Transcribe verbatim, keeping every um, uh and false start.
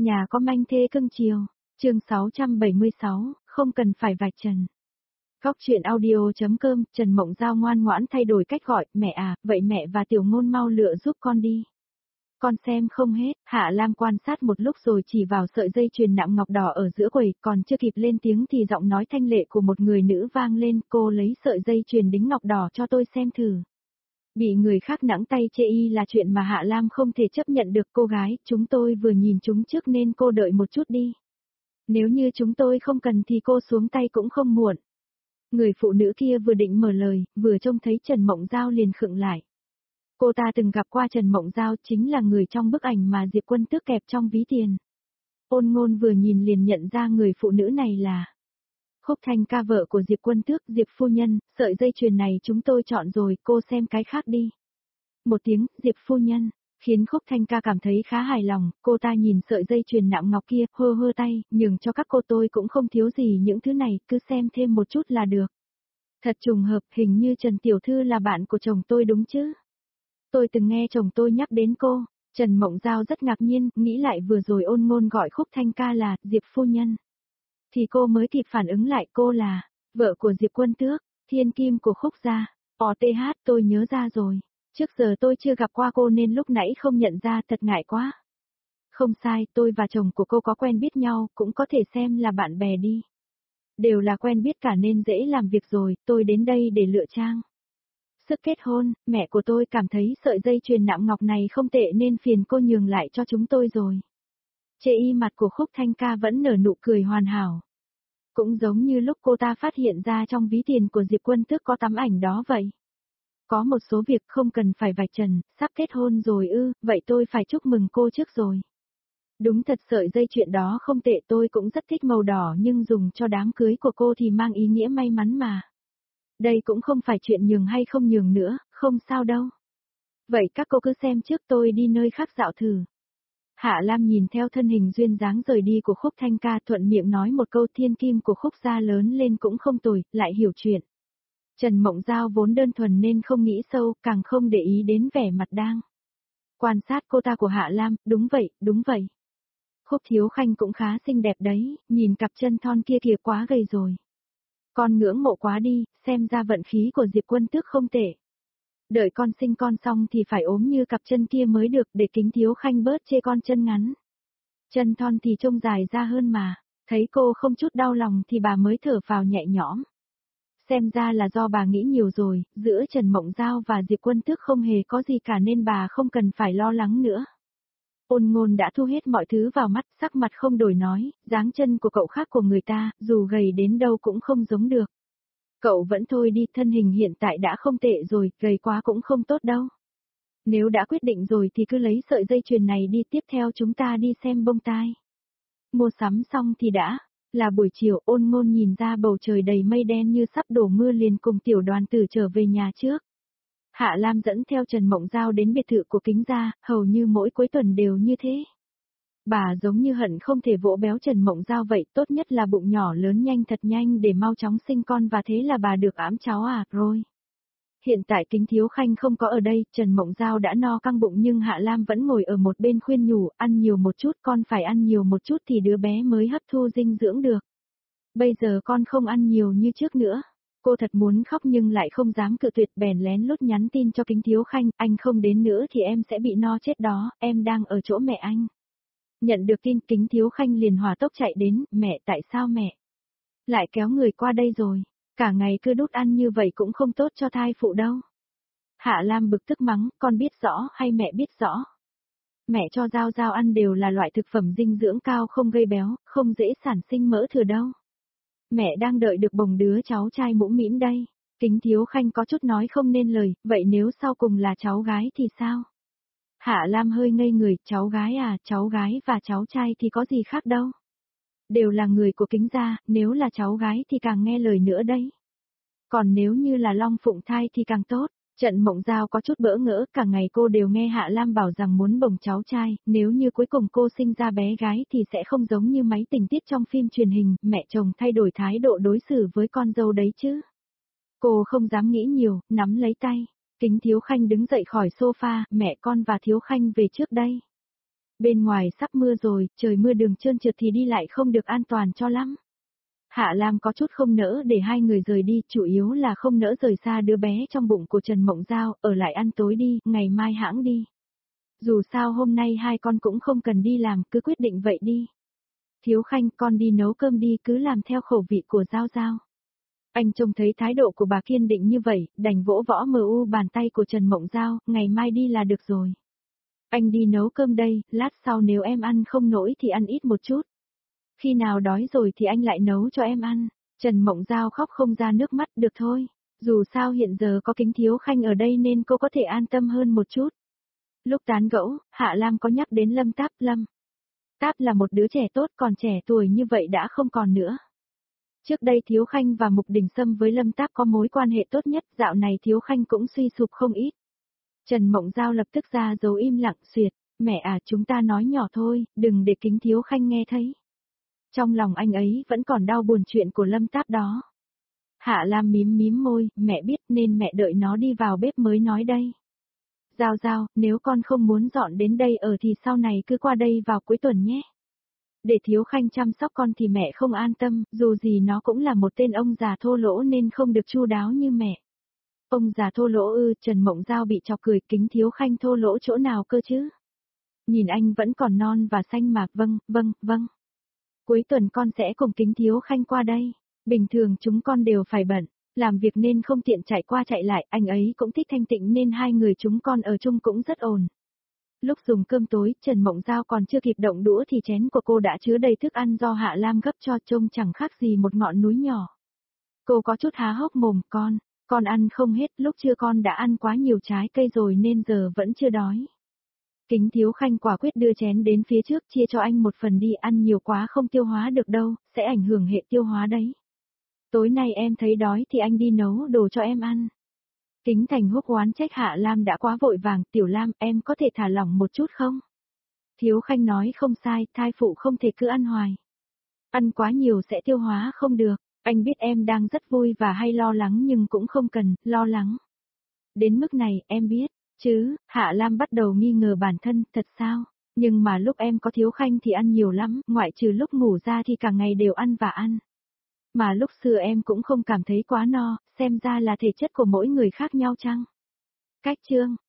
Nhà có manh thê cưng chiều, chương sáu trăm bảy mươi sáu, không cần phải vạch trần. Góc chuyện audio.com, Trần Mộng Giao ngoan ngoãn thay đổi cách gọi, mẹ à, vậy mẹ và Tiểu Ngôn mau lựa giúp con đi. Con xem không hết, Hạ Lam quan sát một lúc rồi chỉ vào sợi dây chuyền nạm ngọc đỏ ở giữa quầy, còn chưa kịp lên tiếng thì giọng nói thanh lệ của một người nữ vang lên, cô lấy sợi dây chuyền đính ngọc đỏ cho tôi xem thử. Bị người khác nặng tay chê y là chuyện mà Hạ Lam không thể chấp nhận được. Cô gái, chúng tôi vừa nhìn chúng trước nên cô đợi một chút đi. Nếu như chúng tôi không cần thì cô xuống tay cũng không muộn. Người phụ nữ kia vừa định mở lời, vừa trông thấy Trần Mộng Giao liền khựng lại. Cô ta từng gặp qua Trần Mộng Giao, chính là người trong bức ảnh mà Diệp Quân Tước kẹp trong ví tiền. Ôn Ngôn vừa nhìn liền nhận ra người phụ nữ này là Khúc Thanh Ca, vợ của Diệp Quân Tước. Diệp phu nhân, sợi dây chuyền này chúng tôi chọn rồi, cô xem cái khác đi. Một tiếng, Diệp phu nhân, khiến Khúc Thanh Ca cảm thấy khá hài lòng. Cô ta nhìn sợi dây chuyền nạm ngọc kia, hơ hơ tay, nhường cho các cô, tôi cũng không thiếu gì những thứ này, cứ xem thêm một chút là được. Thật trùng hợp, hình như Trần Tiểu Thư là bạn của chồng tôi đúng chứ? Tôi từng nghe chồng tôi nhắc đến cô. Trần Mộng Giao rất ngạc nhiên, nghĩ lại vừa rồi Ôn Ngôn gọi Khúc Thanh Ca là Diệp phu nhân. Thì cô mới kịp phản ứng lại, cô là vợ của Diệp Quân Tước, thiên kim của Khúc gia. O T H, tôi nhớ ra rồi. Trước giờ tôi chưa gặp qua cô nên lúc nãy không nhận ra, thật ngại quá. Không sai, tôi và chồng của cô có quen biết nhau, cũng có thể xem là bạn bè đi. Đều là quen biết cả nên dễ làm việc rồi, tôi đến đây để lựa trang sức kết hôn. Mẹ của tôi cảm thấy sợi dây chuyền nạm ngọc này không tệ nên phiền cô nhường lại cho chúng tôi rồi. Chê y mặt của Khúc Thanh Ca vẫn nở nụ cười hoàn hảo. Cũng giống như lúc cô ta phát hiện ra trong ví tiền của Diệp Quân Tước có tấm ảnh đó vậy. Có một số việc không cần phải vạch trần, sắp kết hôn rồi ư, vậy tôi phải chúc mừng cô trước rồi. Đúng thật, sợi dây chuyền đó không tệ, tôi cũng rất thích màu đỏ, nhưng dùng cho đám cưới của cô thì mang ý nghĩa may mắn mà. Đây cũng không phải chuyện nhường hay không nhường nữa, không sao đâu. Vậy các cô cứ xem trước, tôi đi nơi khác dạo thử. Hạ Lam nhìn theo thân hình duyên dáng rời đi của Khúc Thanh Ca, thuận miệng nói một câu, thiên kim của Khúc gia lớn lên cũng không tồi, lại hiểu chuyện. Trần Mộng Giao vốn đơn thuần nên không nghĩ sâu, càng không để ý đến vẻ mặt đang quan sát cô ta của Hạ Lam. Đúng vậy, đúng vậy. Khúc Thiếu Khanh cũng khá xinh đẹp đấy, nhìn cặp chân thon kia kìa, quá gầy rồi. Con ngưỡng mộ quá đi, xem ra vận khí của Diệp Quân Tước không tệ. Đợi con sinh con xong thì phải ốm như cặp chân kia mới được, để Kính Thiếu Khanh bớt chê con chân ngắn. Chân thon thì trông dài ra hơn mà. Thấy cô không chút đau lòng thì bà mới thở phào nhẹ nhõm. Xem ra là do bà nghĩ nhiều rồi, giữa Trần Mộng Giao và Diệp Quân Tước không hề có gì cả nên bà không cần phải lo lắng nữa. Ôn Ngôn đã thu hết mọi thứ vào mắt, sắc mặt không đổi nói, dáng chân của cậu khác của người ta, dù gầy đến đâu cũng không giống được. Cậu vẫn thôi đi, thân hình hiện tại đã không tệ rồi, gầy quá cũng không tốt đâu. Nếu đã quyết định rồi thì cứ lấy sợi dây chuyền này đi, tiếp theo chúng ta đi xem bông tai. Mua sắm xong thì đã. Là buổi chiều, Ôn Ngôn nhìn ra bầu trời đầy mây đen như sắp đổ mưa liền cùng tiểu đoàn tử trở về nhà trước. Hạ Lam dẫn theo Trần Mộng Giao đến biệt thự của Kính gia, hầu như mỗi cuối tuần đều như thế. Bà giống như hận không thể vỗ béo Trần Mộng Giao vậy, tốt nhất là bụng nhỏ lớn nhanh thật nhanh để mau chóng sinh con và thế là bà được ẵm cháu à, rồi. Hiện tại Kính Thiếu Khanh không có ở đây, Trần Mộng Giao đã no căng bụng nhưng Hạ Lam vẫn ngồi ở một bên khuyên nhủ, ăn nhiều một chút, con phải ăn nhiều một chút thì đứa bé mới hấp thu dinh dưỡng được. Bây giờ con không ăn nhiều như trước nữa. Cô thật muốn khóc nhưng lại không dám cự tuyệt, bèn lén lút nhắn tin cho Kính Thiếu Khanh, anh không đến nữa thì em sẽ bị no chết đó, em đang ở chỗ mẹ anh. Nhận được tin, Kính Thiếu Khanh liền hỏa tốc chạy đến, mẹ, tại sao mẹ lại kéo người qua đây rồi? Cả ngày cứ đút ăn như vậy cũng không tốt cho thai phụ đâu. Hạ Lam bực tức mắng, con biết rõ hay mẹ biết rõ? Mẹ cho Giao Giao ăn đều là loại thực phẩm dinh dưỡng cao không gây béo, không dễ sản sinh mỡ thừa đâu. Mẹ đang đợi được bồng đứa cháu trai mũm mĩm đây. Kính Thiếu Khanh có chút nói không nên lời, vậy nếu sau cùng là cháu gái thì sao? Hạ Lam hơi ngây người, cháu gái à, cháu gái và cháu trai thì có gì khác đâu. Đều là người của Kính gia, nếu là cháu gái thì càng nghe lời nữa đấy. Còn nếu như là Long Phụng thai thì càng tốt. Trần Mộng Giao có chút bỡ ngỡ, cả ngày cô đều nghe Hạ Lam bảo rằng muốn bồng cháu trai, nếu như cuối cùng cô sinh ra bé gái thì sẽ không giống như mấy tình tiết trong phim truyền hình, mẹ chồng thay đổi thái độ đối xử với con dâu đấy chứ. Cô không dám nghĩ nhiều, nắm lấy tay. Kính Thiếu Khanh đứng dậy khỏi sofa, mẹ con và Thiếu Khanh về trước đây. Bên ngoài sắp mưa rồi, trời mưa đường trơn trượt thì đi lại không được an toàn cho lắm. Hạ Lam có chút không nỡ để hai người rời đi, chủ yếu là không nỡ rời xa đứa bé trong bụng của Trần Mộng Giao, ở lại ăn tối đi, ngày mai hãng đi. Dù sao hôm nay hai con cũng không cần đi làm, cứ quyết định vậy đi. Thiếu Khanh, con đi nấu cơm đi, cứ làm theo khẩu vị của Giao Giao. Anh trông thấy thái độ của bà kiên định như vậy, đành vỗ võ mờ u bàn tay của Trần Mộng Giao, ngày mai đi là được rồi. Anh đi nấu cơm đây, lát sau nếu em ăn không nổi thì ăn ít một chút. Khi nào đói rồi thì anh lại nấu cho em ăn. Trần Mộng Giao khóc không ra nước mắt, được thôi. Dù sao hiện giờ có Kính Thiếu Khanh ở đây nên cô có thể an tâm hơn một chút. Lúc tán gẫu, Hạ Lam có nhắc đến Lâm Táp. Lâm Táp là một đứa trẻ tốt, còn trẻ tuổi như vậy đã không còn nữa. Trước đây Thiếu Khanh và Mục Đình Sâm với Lâm Táp có mối quan hệ tốt nhất, dạo này Thiếu Khanh cũng suy sụp không ít. Trần Mộng Giao lập tức ra dấu im lặng xuyệt, mẹ à chúng ta nói nhỏ thôi, đừng để Kính Thiếu Khanh nghe thấy. Trong lòng anh ấy vẫn còn đau buồn chuyện của Lâm Táp đó. Hạ Lam mím mím môi, mẹ biết nên mẹ đợi nó đi vào bếp mới nói đây. Giao Giao, nếu con không muốn dọn đến đây ở thì sau này cứ qua đây vào cuối tuần nhé. Để Thiếu Khanh chăm sóc con thì mẹ không an tâm, dù gì nó cũng là một tên ông già thô lỗ nên không được chu đáo như mẹ. Ông già thô lỗ ư? Trần Mộng Giao bị chọc cười, Kính Thiếu Khanh thô lỗ chỗ nào cơ chứ? Nhìn anh vẫn còn non và xanh mà, vâng, vâng, vâng. Cuối tuần con sẽ cùng Kính Thiếu Khanh qua đây. Bình thường chúng con đều phải bận, làm việc nên không tiện chạy qua chạy lại, anh ấy cũng thích thanh tịnh nên hai người chúng con ở chung cũng rất ổn. Lúc dùng cơm tối, Trần Mộng Giao còn chưa kịp động đũa thì chén của cô đã chứa đầy thức ăn do Hạ Lam gấp cho, trông chẳng khác gì một ngọn núi nhỏ. Cô có chút há hốc mồm, con, con ăn không hết, lúc trưa con đã ăn quá nhiều trái cây rồi nên giờ vẫn chưa đói. Kính Thiếu Khanh quả quyết đưa chén đến phía trước, chia cho anh một phần đi, ăn nhiều quá không tiêu hóa được đâu, sẽ ảnh hưởng hệ tiêu hóa đấy. Tối nay em thấy đói thì anh đi nấu đồ cho em ăn. Kính Thành Húc oán trách Hạ Lam đã quá vội vàng, Tiểu Lam em có thể thả lỏng một chút không? Thiếu Khanh nói không sai, thai phụ không thể cứ ăn hoài. Ăn quá nhiều sẽ tiêu hóa không được, anh biết em đang rất vui và hay lo lắng nhưng cũng không cần, lo lắng. Đến mức này, em biết, chứ, Hạ Lam bắt đầu nghi ngờ bản thân, thật sao? Nhưng mà lúc em có Thiếu Khanh thì ăn nhiều lắm, ngoại trừ lúc ngủ ra thì cả ngày đều ăn và ăn. Mà lúc xưa em cũng không cảm thấy quá no, xem ra là thể chất của mỗi người khác nhau chăng? Cách chương